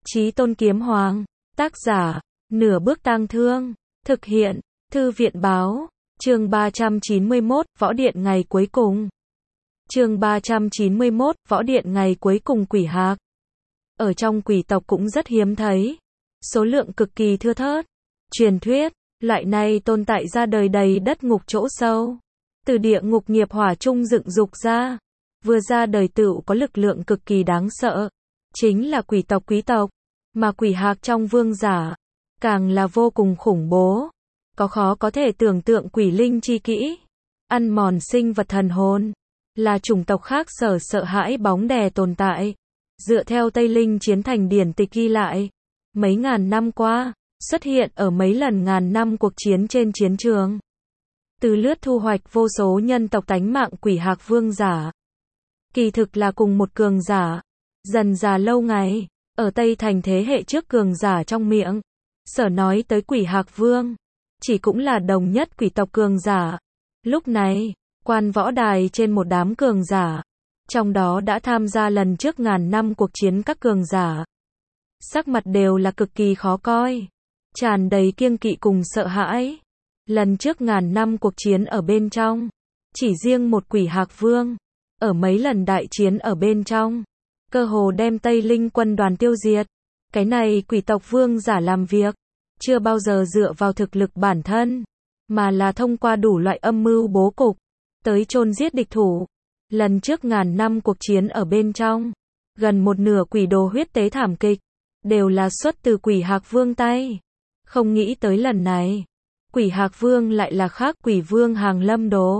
Chí Tôn Kiếm Hoàng. Tác giả, Nửa Bước Tang Thương. Thực hiện, Thư viện Báo. Chương 391, Võ Điện ngày cuối cùng. Chương 391, Võ Điện ngày cuối cùng. Quỷ hạc ở trong quỷ tộc cũng rất hiếm thấy, số lượng cực kỳ thưa thớt. Truyền thuyết, loại này tồn tại ra đời đầy đất ngục chỗ sâu, từ địa ngục nghiệp hỏa trung dựng dục ra, vừa ra đời tựu có lực lượng cực kỳ đáng sợ, chính là quỷ tộc quý tộc, mà quỷ hạc trong vương giả, càng là vô cùng khủng bố, có khó có thể tưởng tượng quỷ linh chi kỹ, ăn mòn sinh vật thần hồn, là chủng tộc khác sợ hãi bóng đè tồn tại. Dựa theo Tây Linh chiến thành điển tịch ghi lại, mấy ngàn năm qua, xuất hiện ở mấy lần ngàn năm cuộc chiến trên chiến trường. Từ lướt thu hoạch vô số nhân tộc tánh mạng quỷ hạc vương giả. Kỳ thực là cùng một cường giả, dần già lâu ngày, ở Tây Thành thế hệ trước cường giả trong miệng, sở nói tới quỷ hạc vương, chỉ cũng là đồng nhất quỷ tộc cường giả. Lúc này, quan võ đài trên một đám cường giả, trong đó đã tham gia lần trước ngàn năm cuộc chiến các cường giả. Sắc mặt đều là cực kỳ khó coi, tràn đầy kiêng kỵ cùng sợ hãi. Lần trước ngàn năm cuộc chiến ở bên trong, chỉ riêng một quỷ hạc vương, ở mấy lần đại chiến ở bên trong, cơ hồ đem Tây Linh quân đoàn tiêu diệt. Cái này quỷ tộc vương giả làm việc, chưa bao giờ dựa vào thực lực bản thân, mà là thông qua đủ loại âm mưu bố cục, tới chôn giết địch thủ. Lần trước ngàn năm cuộc chiến ở bên trong, gần một nửa quỷ đồ huyết tế thảm kịch, đều là xuất từ quỷ hạc vương tay. Không nghĩ tới lần này, quỷ hạc vương lại là khác. Quỷ vương hàng lâm đồ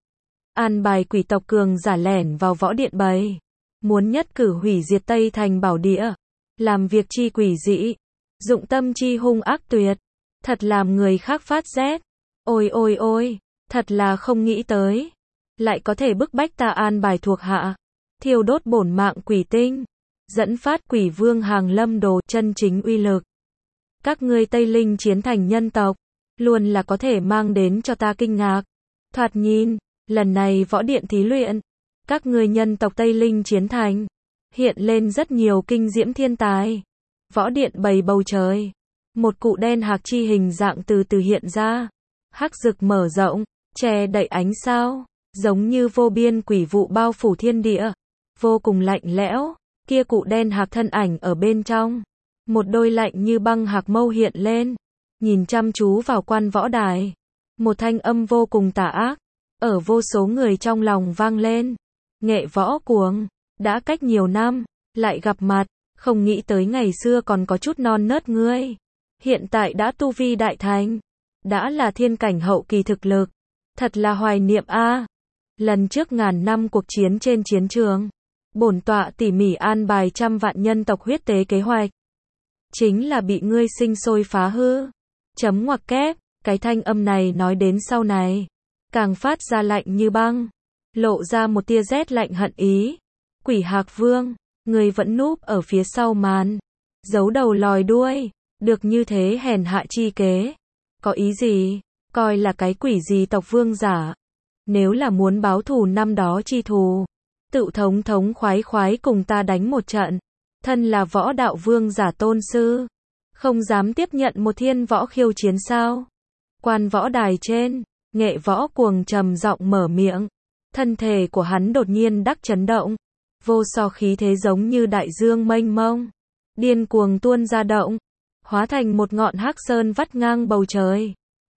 an bài quỷ tộc cường giả lẻn vào võ điện bầy, muốn nhất cử hủy diệt Tây Thành bảo địa, làm việc chi quỷ dị, dụng tâm chi hung ác tuyệt, thật làm người khác phát rét. Ôi ôi ôi, thật là không nghĩ tới, lại có thể bức bách ta an bài thuộc hạ, thiêu đốt bổn mạng quỷ tinh, dẫn phát quỷ vương hàng lâm đồ chân chính uy lực. Các ngươi Tây Linh chiến thành nhân tộc, luôn là có thể mang đến cho ta kinh ngạc. Thoạt nhìn, lần này võ điện thí luyện, các ngươi nhân tộc Tây Linh chiến thành, hiện lên rất nhiều kinh diễm thiên tài. Võ điện bầy bầu trời, một cụ đen hạc chi hình dạng từ từ hiện ra, hắc rực mở rộng, che đậy ánh sao, giống như vô biên quỷ vụ bao phủ thiên địa, vô cùng lạnh lẽo. Kia cụ đen hạc thân ảnh ở bên trong, một đôi lạnh như băng hạc mâu hiện lên, nhìn chăm chú vào quan võ đài. Một thanh âm vô cùng tà ác, ở vô số người trong lòng vang lên. Nghệ võ cuồng, đã cách nhiều năm, lại gặp mặt, không nghĩ tới ngày xưa còn có chút non nớt ngươi. Hiện tại đã tu vi đại thành, đã là thiên cảnh hậu kỳ thực lực. Thật là hoài niệm a. Lần trước ngàn năm cuộc chiến trên chiến trường, bổn tọa tỉ mỉ an bài trăm vạn nhân tộc huyết tế kế hoạch, chính là bị ngươi sinh sôi phá hư. Chấm ngoặc kép, cái thanh âm này nói đến sau này, càng phát ra lạnh như băng, lộ ra một tia rét lạnh hận ý. Quỷ hạc vương, ngươi vẫn núp ở phía sau màn, giấu đầu lòi đuôi, được như thế hèn hạ chi kế. Có ý gì? Coi là cái quỷ gì tộc vương giả? Nếu là muốn báo thù năm đó chi thù, tự thống khoái cùng ta đánh một trận. Thân là võ đạo vương giả tôn sư, không dám tiếp nhận một thiên võ khiêu chiến sao? Quan võ đài trên, nghệ võ cuồng trầm giọng mở miệng, thân thể của hắn đột nhiên đắc chấn động, vô so khí thế giống như đại dương mênh mông, điên cuồng tuôn ra động, hóa thành một ngọn hắc sơn vắt ngang bầu trời.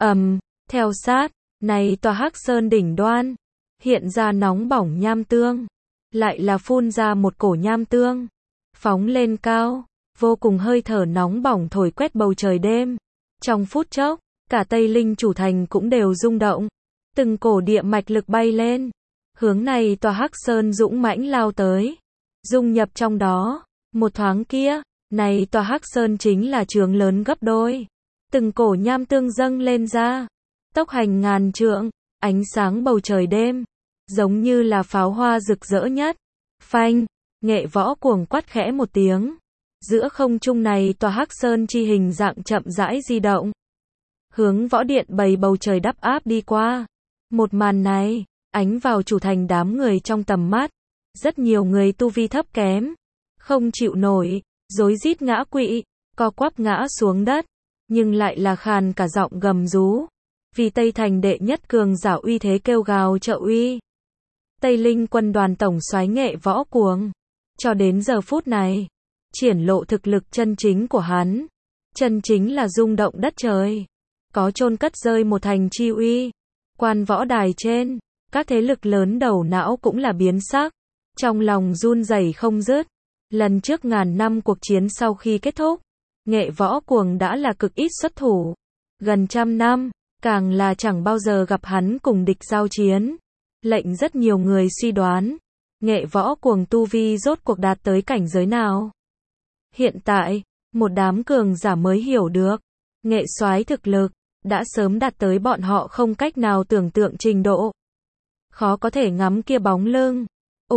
Theo sát, này tòa hắc sơn đỉnh đoan, hiện ra nóng bỏng nham tương, lại là phun ra một cổ nham tương, phóng lên cao, vô cùng hơi thở nóng bỏng thổi quét bầu trời đêm. Trong phút chốc, cả Tây Linh chủ thành cũng đều rung động, từng cổ địa mạch lực bay lên, hướng này tòa hắc sơn dũng mãnh lao tới, dung nhập trong đó. Một thoáng kia, này tòa hắc sơn chính là trướng lớn gấp đôi, từng cổ nham tương dâng lên ra, tốc hành ngàn trượng, ánh sáng bầu trời đêm, giống như là pháo hoa rực rỡ nhất. Phanh, nghệ võ cuồng quát khẽ một tiếng, giữa không trung này tòa hắc sơn chi hình dạng chậm rãi di động, hướng võ điện bầy bầu trời đắp áp đi qua. Một màn này, ánh vào chủ thành đám người trong tầm mắt, rất nhiều người tu vi thấp kém, không chịu nổi, rối rít ngã quỵ, co quắp ngã xuống đất, nhưng lại là khàn cả giọng gầm rú. Vì Tây Thành đệ nhất cường giả uy thế kêu gào trợ uy. Tây Linh quân đoàn tổng soái Nghệ Võ Cuồng. Cho đến giờ phút này, triển lộ thực lực chân chính của hắn. Chân chính là rung động đất trời. Có chôn cất rơi một thành chi uy. Quan võ đài trên, các thế lực lớn đầu não cũng là biến sắc. Trong lòng run rẩy không dứt. Lần trước ngàn năm cuộc chiến sau khi kết thúc, Nghệ Võ Cuồng đã là cực ít xuất thủ. Gần trăm năm, càng là chẳng bao giờ gặp hắn cùng địch giao chiến. Lệnh rất nhiều người suy đoán, Nghệ Võ Cuồng tu vi rốt cuộc đạt tới cảnh giới nào. Hiện tại, một đám cường giả mới hiểu được, Nghệ soái thực lực, đã sớm đạt tới bọn họ không cách nào tưởng tượng trình độ. Khó có thể ngắm kia bóng lưng,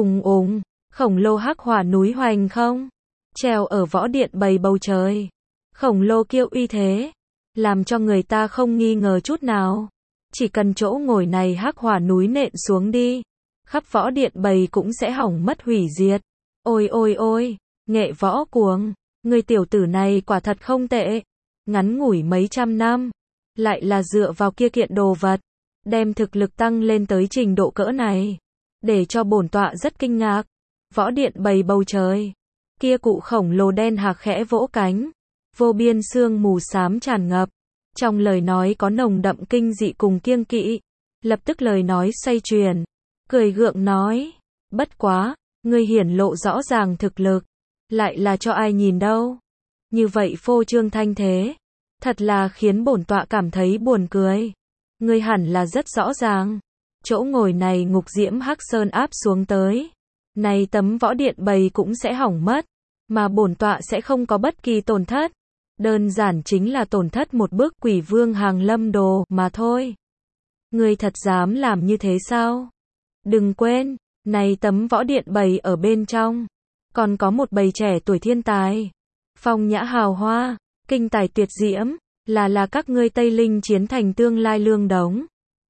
khổng lồ hắc hỏa núi hoành không, treo ở võ điện bầy bầu trời. Khổng lồ kia uy thế, làm cho người ta không nghi ngờ chút nào. Chỉ cần chỗ ngồi này hắc hỏa núi nện xuống đi, khắp võ điện bầy cũng sẽ hỏng mất hủy diệt. Ôi ôi ôi, Nghệ Võ Cuồng, người tiểu tử này quả thật không tệ. Ngắn ngủi mấy trăm năm, lại là dựa vào kia kiện đồ vật, đem thực lực tăng lên tới trình độ cỡ này. Để cho bổn tọa rất kinh ngạc. Võ điện bầy bầu trời, kia cụ khổng lồ đen hạc khẽ vỗ cánh, vô biên sương mù xám tràn ngập. Trong lời nói có nồng đậm kinh dị cùng kiêng kỵ. Lập tức lời nói xoay chuyển, cười gượng nói, bất quá, ngươi hiển lộ rõ ràng thực lực, lại là cho ai nhìn đâu. Như vậy phô trương thanh thế, thật là khiến bổn tọa cảm thấy buồn cười. Ngươi hẳn là rất rõ ràng, chỗ ngồi này ngục diễm hắc sơn áp xuống tới, này tấm võ điện bầy cũng sẽ hỏng mất, mà bổn tọa sẽ không có bất kỳ tổn thất. Đơn giản chính là tổn thất một bước Quỷ Vương Hàng Lâm Đồ mà thôi. Ngươi thật dám làm như thế sao? Đừng quên, này tấm võ điện bầy ở bên trong, còn có một bầy trẻ tuổi thiên tài, phong nhã hào hoa, kinh tài tuyệt diễm, là các ngươi Tây Linh chiến thành tương lai lương đống.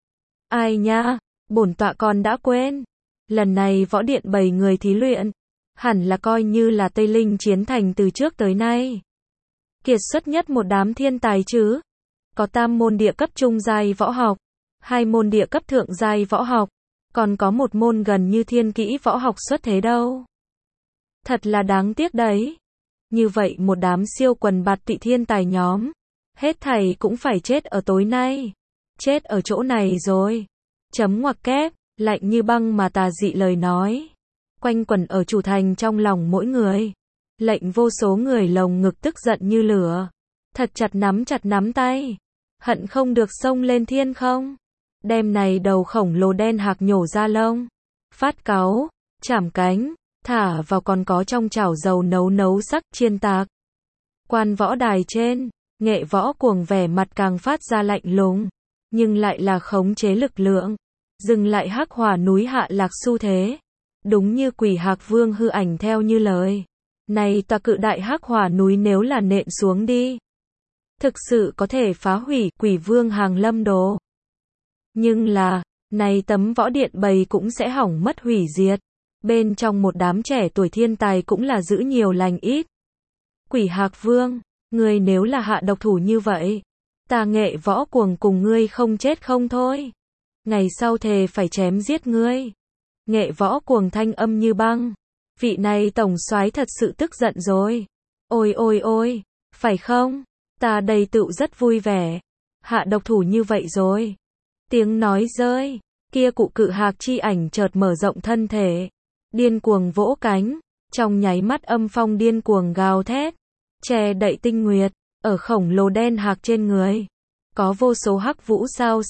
Ai nha, bổn tọa còn đã quên. Lần này võ điện bầy người thí luyện, hẳn là coi như là Tây Linh chiến thành từ trước tới nay kiệt xuất nhất một đám thiên tài chứ. Có 3 môn địa cấp trung giai võ học, 2 môn địa cấp thượng giai võ học, còn có một môn gần như thiên kỹ võ học xuất thế đâu. Thật là đáng tiếc đấy. Như vậy một đám siêu quần bạt tụy thiên tài nhóm, hết thảy cũng phải chết ở tối nay. Chết ở chỗ này rồi. Chấm ngoặc kép, lạnh như băng mà tà dị lời nói, quanh quẩn ở chủ thành trong lòng mỗi người. Lệnh vô số người lồng ngực tức giận như lửa, thật chặt nắm tay, hận không được xông lên thiên không, đem này đầu khổng lồ đen hạc nhổ ra lông, phát cáu, chảm cánh, thả vào còn có trong chảo dầu nấu sắc chiên tạc. Quan võ đài trên, Nghệ Võ Cuồng vẻ mặt càng phát ra lạnh lùng, nhưng lại là khống chế lực lượng, dừng lại hắc hỏa núi hạ lạc xu thế. Đúng như Quỷ Hạc Vương hư ảnh theo như lời. Này tòa cự đại hắc hỏa núi nếu là nện xuống đi, thực sự có thể phá hủy Quỷ Vương Hàng Lâm Đồ. Nhưng là, này tấm võ điện bầy cũng sẽ hỏng mất hủy diệt. Bên trong một đám trẻ tuổi thiên tài cũng là giữ nhiều lành ít. Quỷ Hạc Vương, ngươi nếu là hạ độc thủ như vậy, ta Nghệ Võ Cuồng cùng ngươi không chết không thôi. Ngày sau thề phải chém giết ngươi. Nghệ Võ Cuồng thanh âm như băng. Vị này tổng soái thật sự tức giận rồi. Ôi ôi ôi, phải không? Ta đây tựu rất vui vẻ. Hạ độc thủ như vậy rồi. Tiếng nói rơi, kia cụ cự hạc chi ảnh chợt mở rộng thân thể, điên cuồng vỗ cánh, trong nháy mắt âm phong điên cuồng gào thét, che đậy tinh nguyệt, ở khổng lồ đen hạc trên người, có vô số hắc vũ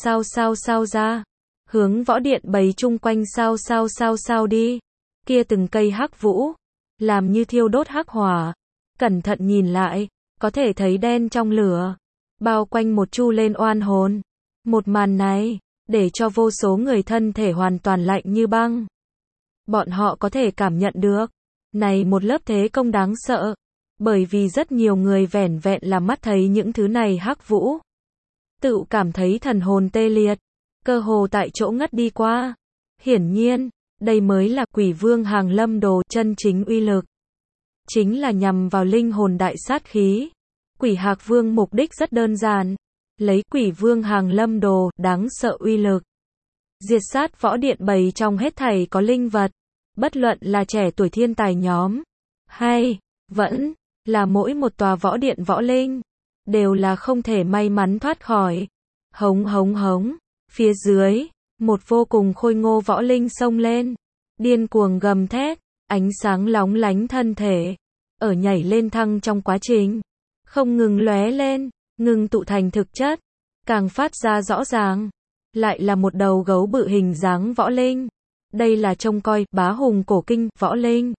sao ra, hướng võ điện bầy chung quanh sao đi. Kia từng cây hắc vũ, làm như thiêu đốt hắc hỏa. Cẩn thận nhìn lại, có thể thấy đen trong lửa, bao quanh một chu lên oan hồn. Một màn này, để cho vô số người thân thể hoàn toàn lạnh như băng. Bọn họ có thể cảm nhận được, này một lớp thế công đáng sợ, bởi vì rất nhiều người vẻn vẹn là mắt thấy những thứ này hắc vũ, tự cảm thấy thần hồn tê liệt, cơ hồ tại chỗ ngất đi qua. Hiển nhiên, đây mới là Quỷ Vương Hàng Lâm Đồ chân chính uy lực. chính là nhằm vào linh hồn đại sát khí. Quỷ Hạc Vương mục đích rất đơn giản, lấy Quỷ Vương Hàng Lâm Đồ, đáng sợ uy lực. Diệt sát võ điện bầy trong hết thảy có linh vật, bất luận là trẻ tuổi thiên tài nhóm, hay, vẫn, là mỗi một tòa võ điện võ linh, đều là không thể may mắn thoát khỏi. Hống hống hống, phía dưới, một vô cùng khôi ngô võ linh xông lên, điên cuồng gầm thét, ánh sáng lóng lánh thân thể, ở nhảy lên thăng trong quá trình, không ngừng lóe lên, ngừng tụ thành thực chất, càng phát ra rõ ràng, lại là một đầu gấu bự hình dáng võ linh. Đây là trông coi, bá hùng cổ kinh, võ linh.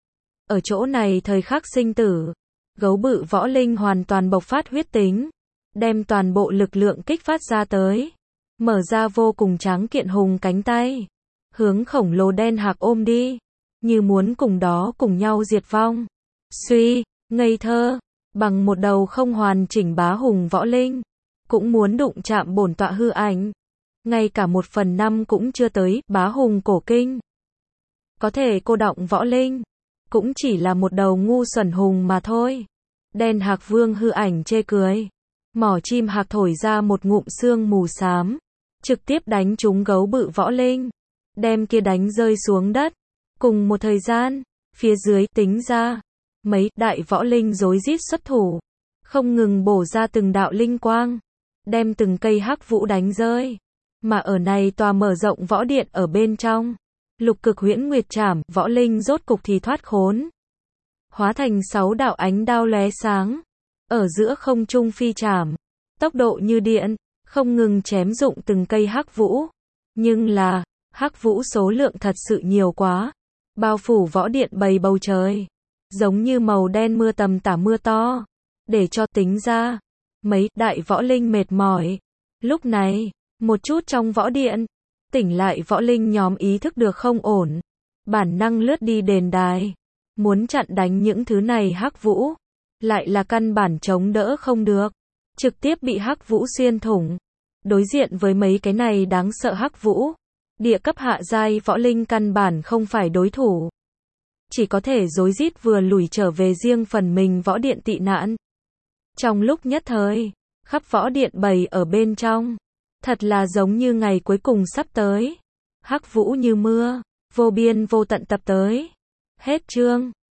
Ở chỗ này thời khắc sinh tử, gấu bự võ linh hoàn toàn bộc phát huyết tính, đem toàn bộ lực lượng kích phát ra tới, mở ra vô cùng tráng kiện hùng cánh tay, hướng khổng lồ đen hạc ôm đi, như muốn cùng đó cùng nhau diệt vong. Suy, ngây thơ, bằng một đầu không hoàn chỉnh bá hùng võ linh, cũng muốn đụng chạm bổn tọa hư ảnh. Ngay cả 1/5 cũng chưa tới, bá hùng cổ kinh. Có thể cô động võ linh, cũng chỉ là một đầu ngu xuẩn hùng mà thôi. Đen hạc vương hư ảnh chê cười. Mỏ chim hạc thổi ra một ngụm sương mù xám, trực tiếp đánh trúng gấu bự võ linh, đem kia đánh rơi xuống đất. Cùng một thời gian, phía dưới tính ra, mấy đại võ linh rối rít xuất thủ, không ngừng bổ ra từng đạo linh quang, đem từng cây hắc vũ đánh rơi. Mà ở này tòa mở rộng võ điện ở bên trong, lục cực huyễn nguyệt trảm, võ linh rốt cục thì thoát khốn, hóa thành 6 đạo ánh đao lóe sáng, ở giữa không trung phi trảm, tốc độ như điện, không ngừng chém dụng từng cây hắc vũ. Nhưng là, hắc vũ số lượng thật sự nhiều quá, bao phủ võ điện bầy bầu trời, giống như màu đen mưa tầm tả mưa to, để cho tính ra, mấy đại võ linh mệt mỏi. Lúc này, một chút trong võ điện, tỉnh lại võ linh nhóm ý thức được không ổn, bản năng lướt đi đền đài, muốn chặn đánh những thứ này hắc vũ, lại là căn bản chống đỡ không được, trực tiếp bị hắc vũ xuyên thủng. Đối diện với mấy cái này đáng sợ hắc vũ, địa cấp hạ giai võ linh căn bản không phải đối thủ, chỉ có thể rối rít vừa lùi trở về riêng phần mình võ điện tị nạn. Trong lúc nhất thời, khắp võ điện bầy ở bên trong, thật là giống như ngày cuối cùng sắp tới. Hắc vũ như mưa, vô biên vô tận tập tới. Hết chương.